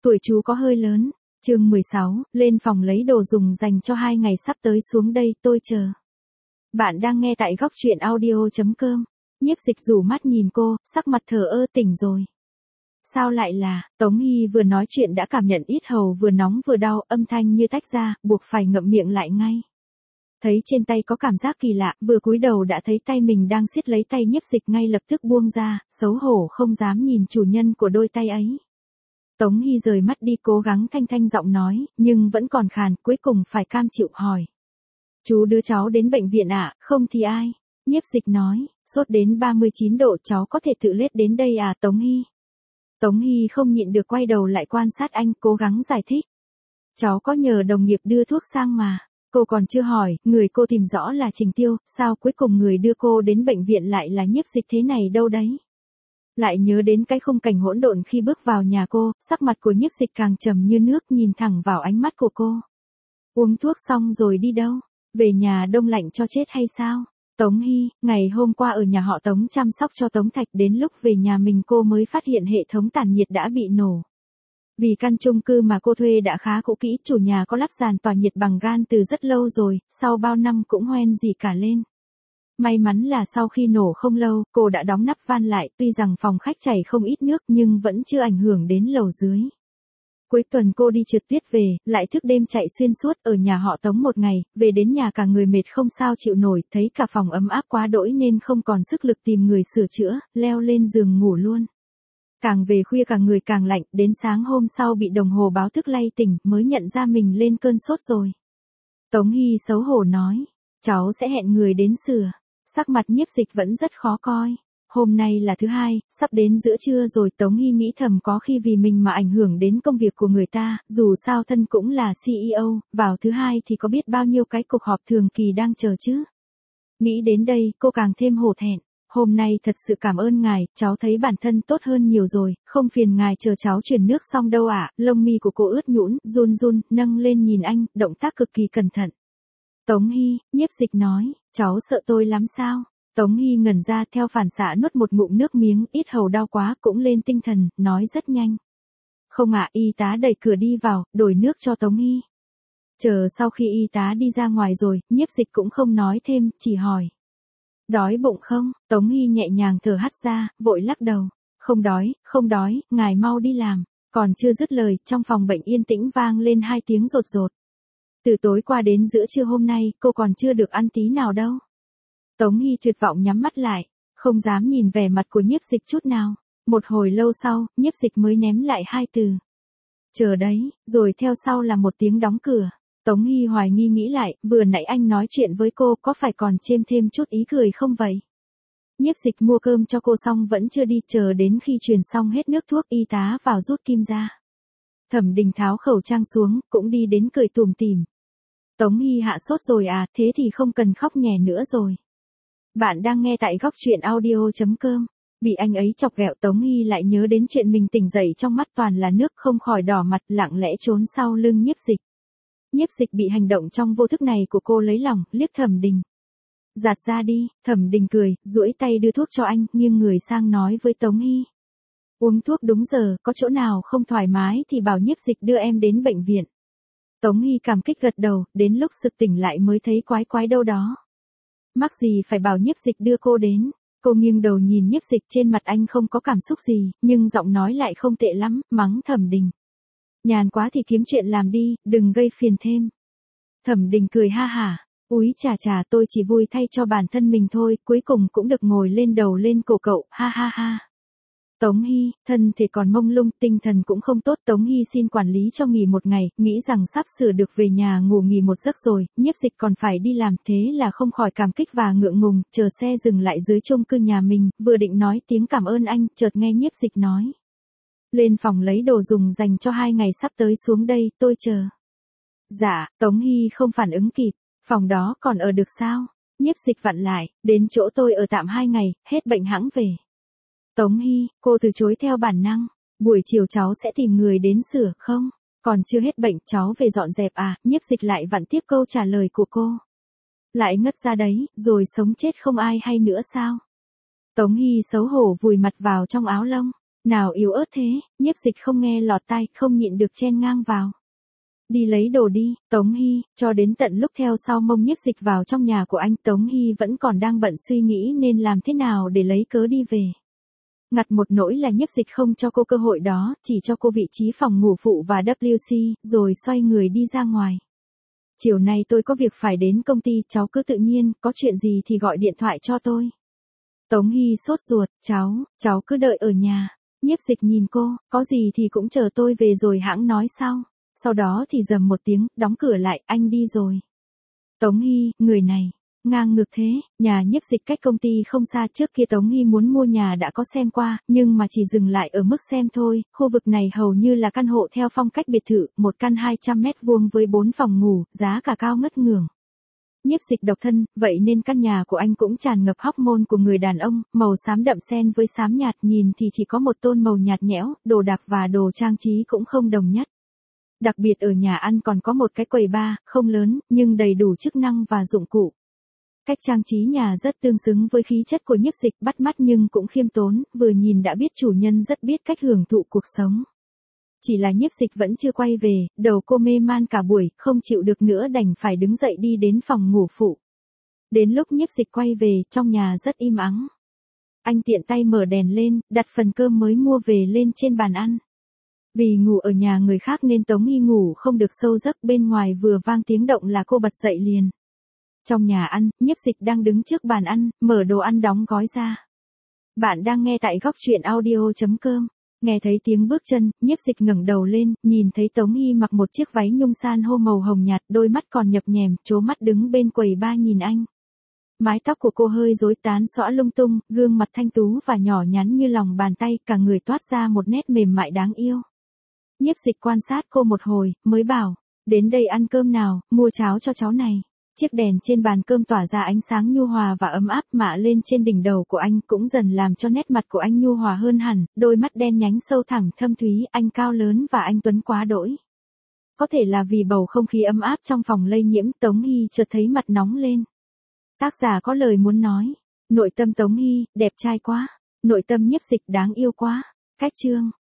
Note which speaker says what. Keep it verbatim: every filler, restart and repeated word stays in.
Speaker 1: Tuổi chú có hơi lớn. Chương mười sáu, lên phòng lấy đồ dùng dành cho hai ngày sắp tới xuống đây, tôi chờ. Bạn đang nghe tại góc truyện audio chấm com. Nhiếp Dịch rủ mắt nhìn cô, sắc mặt thờ ơ. Tỉnh rồi. Sao lại là, Tống Hy vừa nói chuyện đã cảm nhận yết hầu vừa nóng vừa đau, âm thanh như tách ra, buộc phải ngậm miệng lại ngay. Thấy trên tay có cảm giác kỳ lạ, vừa cúi đầu đã thấy tay mình đang siết lấy tay Nhiếp Dịch, ngay lập tức buông ra, xấu hổ không dám nhìn chủ nhân của đôi tay ấy. Tống Hy rời mắt đi, cố gắng thanh thanh giọng nói, nhưng vẫn còn khàn, cuối cùng phải cam chịu hỏi. Chú đưa cháu đến bệnh viện ạ, à? Không thì ai? Nhiếp Dịch nói, sốt đến ba mươi chín độ, cháu có thể tự lết đến đây à Tống Hy? Tống Hy không nhịn được quay đầu lại quan sát anh, cố gắng giải thích. Cháu có nhờ đồng nghiệp đưa thuốc sang mà. Cô còn chưa hỏi, người cô tìm rõ là Trình Tiêu, sao cuối cùng người đưa cô đến bệnh viện lại là Nhiếp Dịch thế này đâu đấy? Lại nhớ đến cái khung cảnh hỗn độn khi bước vào nhà cô, sắc mặt của Nhiếp Dịch càng trầm như nước, nhìn thẳng vào ánh mắt của cô. Uống thuốc xong rồi đi đâu? Về nhà đông lạnh cho chết hay sao? Tống Hy, ngày hôm qua ở nhà họ Tống chăm sóc cho Tống Thạch, đến lúc về nhà mình cô mới phát hiện hệ thống tản nhiệt đã bị nổ. Vì căn chung cư mà cô thuê đã khá cũ kỹ, chủ nhà có lắp dàn tỏa nhiệt bằng gan từ rất lâu rồi, sau bao năm cũng hoen gì cả lên. May mắn là sau khi nổ không lâu, cô đã đóng nắp van lại, tuy rằng phòng khách chảy không ít nước nhưng vẫn chưa ảnh hưởng đến lầu dưới. Cuối tuần cô đi trượt tuyết về, lại thức đêm chạy xuyên suốt ở nhà họ Tống một ngày, về đến nhà cả người mệt không sao chịu nổi, thấy cả phòng ấm áp quá đỗi nên không còn sức lực tìm người sửa chữa, leo lên giường ngủ luôn. Càng về khuya cả người càng lạnh, đến sáng hôm sau bị đồng hồ báo thức lay tỉnh, mới nhận ra mình lên cơn sốt rồi. Tống Hy xấu hổ nói, cháu sẽ hẹn người đến sửa. Sắc mặt Nhiếp Dịch vẫn rất khó coi. Hôm nay là thứ hai, sắp đến giữa trưa rồi, Tống Hy nghĩ thầm có khi vì mình mà ảnh hưởng đến công việc của người ta, dù sao thân cũng là xê e ô, vào thứ hai thì có biết bao nhiêu cái cuộc họp thường kỳ đang chờ chứ. Nghĩ đến đây, cô càng thêm hổ thẹn. Hôm nay thật sự cảm ơn ngài, cháu thấy bản thân tốt hơn nhiều rồi, không phiền ngài chờ cháu chuyển nước xong đâu ạ. Lông mi của cô ướt nhũn, run run, nâng lên nhìn anh, động tác cực kỳ cẩn thận. Tống Hy, Nhiếp Dịch nói, cháu sợ tôi lắm sao? Tống Hy ngẩn ra, theo phản xạ nuốt một ngụm nước miếng, yết hầu đau quá, cũng lên tinh thần, nói rất nhanh. Không ạ, y tá đẩy cửa đi vào, đổi nước cho Tống Hy. Chờ sau khi y tá đi ra ngoài rồi, Nhiếp Dịch cũng không nói thêm, chỉ hỏi. Đói bụng không? Tống Hy nhẹ nhàng thở hắt ra, vội lắc đầu. Không đói, không đói, ngài mau đi làm. Còn chưa dứt lời, trong phòng bệnh yên tĩnh vang lên hai tiếng rột rột. Từ tối qua đến giữa trưa hôm nay, cô còn chưa được ăn tí nào đâu. Tống Hy tuyệt vọng nhắm mắt lại, không dám nhìn vẻ mặt của Nhiếp Dịch chút nào. Một hồi lâu sau, Nhiếp Dịch mới ném lại hai từ. Chờ đấy, rồi theo sau là một tiếng đóng cửa. Tống Hy hoài nghi nghĩ lại, vừa nãy anh nói chuyện với cô có phải còn chêm thêm chút ý cười không vậy? Nhiếp Dịch mua cơm cho cô xong vẫn chưa đi, chờ đến khi truyền xong hết nước thuốc, y tá vào rút kim ra. Thẩm Đình tháo khẩu trang xuống, cũng đi đến cười tủm tỉm. Tống Hy hạ sốt rồi à, thế thì không cần khóc nhè nữa rồi. Bạn đang nghe tại góc truyện audio chấm com. Bị anh ấy chọc ghẹo, Tống Hy lại nhớ đến chuyện mình tỉnh dậy trong mắt toàn là nước, không khỏi đỏ mặt, lặng lẽ trốn sau lưng Nhiếp Dịch. Nhiếp Dịch bị hành động trong vô thức này của cô lấy lòng, liếc Thẩm Đình. Giạt ra đi, Thẩm Đình cười, duỗi tay đưa thuốc cho anh, nghiêng người sang nói với Tống Hy. Uống thuốc đúng giờ, có chỗ nào không thoải mái thì bảo Nhiếp Dịch đưa em đến bệnh viện. Tống Hy cảm kích gật đầu, đến lúc sực tỉnh lại mới thấy quái quái đâu đó. Mắc gì phải bảo Nhiếp Dịch đưa cô đến. Cô nghiêng đầu nhìn Nhiếp Dịch, trên mặt anh không có cảm xúc gì, nhưng giọng nói lại không tệ lắm, mắng Thẩm Đình. Nhàn quá thì kiếm chuyện làm đi, đừng gây phiền thêm. Thẩm Đình cười ha hả, úi chà chà, tôi chỉ vui thay cho bản thân mình thôi, cuối cùng cũng được ngồi lên đầu lên cổ cậu, ha ha ha. Tống Hy, thân thể còn mông lung, tinh thần cũng không tốt. Tống Hy xin quản lý cho nghỉ một ngày, nghĩ rằng sắp sửa được về nhà ngủ nghỉ một giấc rồi, Nhiếp Dịch còn phải đi làm, thế là không khỏi cảm kích và ngượng ngùng, chờ xe dừng lại dưới chung cư nhà mình, vừa định nói tiếng cảm ơn anh, chợt nghe Nhiếp Dịch nói. Lên phòng lấy đồ dùng dành cho hai ngày sắp tới xuống đây, tôi chờ. Dạ, Tống Hy không phản ứng kịp, phòng đó còn ở được sao? Nhiếp Dịch vặn lại, đến chỗ tôi ở tạm hai ngày, hết bệnh hẵng về. Tống Hy, cô từ chối theo bản năng. Buổi chiều cháu sẽ tìm người đến sửa, không? Còn chưa hết bệnh, cháu về dọn dẹp à? Nhiếp Dịch lại vặn tiếp câu trả lời của cô. Lại ngất ra đấy, rồi sống chết không ai hay nữa sao? Tống Hy xấu hổ vùi mặt vào trong áo lông. Nào yếu ớt thế, Nhiếp Dịch không nghe lọt tai, không nhịn được chen ngang vào. Đi lấy đồ đi, Tống Hy, cho đến tận lúc theo sau mông Nhiếp Dịch vào trong nhà của anh, Tống Hy vẫn còn đang bận suy nghĩ nên làm thế nào để lấy cớ đi về. Ngặt một nỗi là Nhiếp Dịch không cho cô cơ hội đó, chỉ cho cô vị trí phòng ngủ phụ và W C, rồi xoay người đi ra ngoài. Chiều nay tôi có việc phải đến công ty, cháu cứ tự nhiên, có chuyện gì thì gọi điện thoại cho tôi. Tống Hy sốt ruột, cháu, cháu cứ đợi ở nhà. Nhiếp Dịch nhìn cô, có gì thì cũng chờ tôi về rồi hãng nói sau. Sau đó thì rầm một tiếng, đóng cửa lại, anh đi rồi. Tống Hy, người này, ngang ngược thế, nhà Nhiếp Dịch cách công ty không xa, trước kia Tống Hy muốn mua nhà đã có xem qua, nhưng mà chỉ dừng lại ở mức xem thôi, khu vực này hầu như là căn hộ theo phong cách biệt thự, một căn hai trăm mét vuông với bốn phòng ngủ, giá cả cao ngất ngưởng. Nhiếp Dịch độc thân, vậy nên căn nhà của anh cũng tràn ngập hormone của người đàn ông, màu xám đậm xen với xám nhạt, nhìn thì chỉ có một tông màu nhạt nhẽo, đồ đạc và đồ trang trí cũng không đồng nhất. Đặc biệt ở nhà ăn còn có một cái quầy bar, không lớn, nhưng đầy đủ chức năng và dụng cụ. Cách trang trí nhà rất tương xứng với khí chất của Nhiếp Dịch, bắt mắt nhưng cũng khiêm tốn, vừa nhìn đã biết chủ nhân rất biết cách hưởng thụ cuộc sống. Chỉ là Nhiếp Dịch vẫn chưa quay về, đầu cô mê man cả buổi, không chịu được nữa đành phải đứng dậy đi đến phòng ngủ phụ. Đến lúc Nhiếp Dịch quay về, trong nhà rất im ắng. Anh tiện tay mở đèn lên, đặt phần cơm mới mua về lên trên bàn ăn. Vì ngủ ở nhà người khác nên Tống Hy ngủ không được sâu giấc, bên ngoài vừa vang tiếng động là cô bật dậy liền. Trong nhà ăn, Nhiếp Dịch đang đứng trước bàn ăn, mở đồ ăn đóng gói ra. Bạn đang nghe tại góc truyện audio chấm com. Nghe thấy tiếng bước chân, Nhiếp Dịch ngẩng đầu lên, nhìn thấy Tống Hy mặc một chiếc váy nhung san hô màu hồng nhạt, đôi mắt còn nhập nhèm, trố mắt đứng bên quầy bar nhìn anh. Mái tóc của cô hơi rối tán xõa lung tung, gương mặt thanh tú và nhỏ nhắn như lòng bàn tay, cả người toát ra một nét mềm mại đáng yêu. Nhiếp Dịch quan sát cô một hồi, mới bảo, đến đây ăn cơm nào, mua cháo cho cháu này. Chiếc đèn trên bàn cơm tỏa ra ánh sáng nhu hòa và ấm áp mạ lên trên đỉnh đầu của anh, cũng dần làm cho nét mặt của anh nhu hòa hơn hẳn, đôi mắt đen nhánh sâu thẳm thâm thúy, anh cao lớn và anh tuấn quá đỗi. Có thể là vì bầu không khí ấm áp trong phòng lây nhiễm, Tống Hy chợt thấy mặt nóng lên. Tác giả có lời muốn nói, nội tâm Tống Hy, đẹp trai quá, nội tâm Nhiếp Dịch đáng yêu quá. Cách chương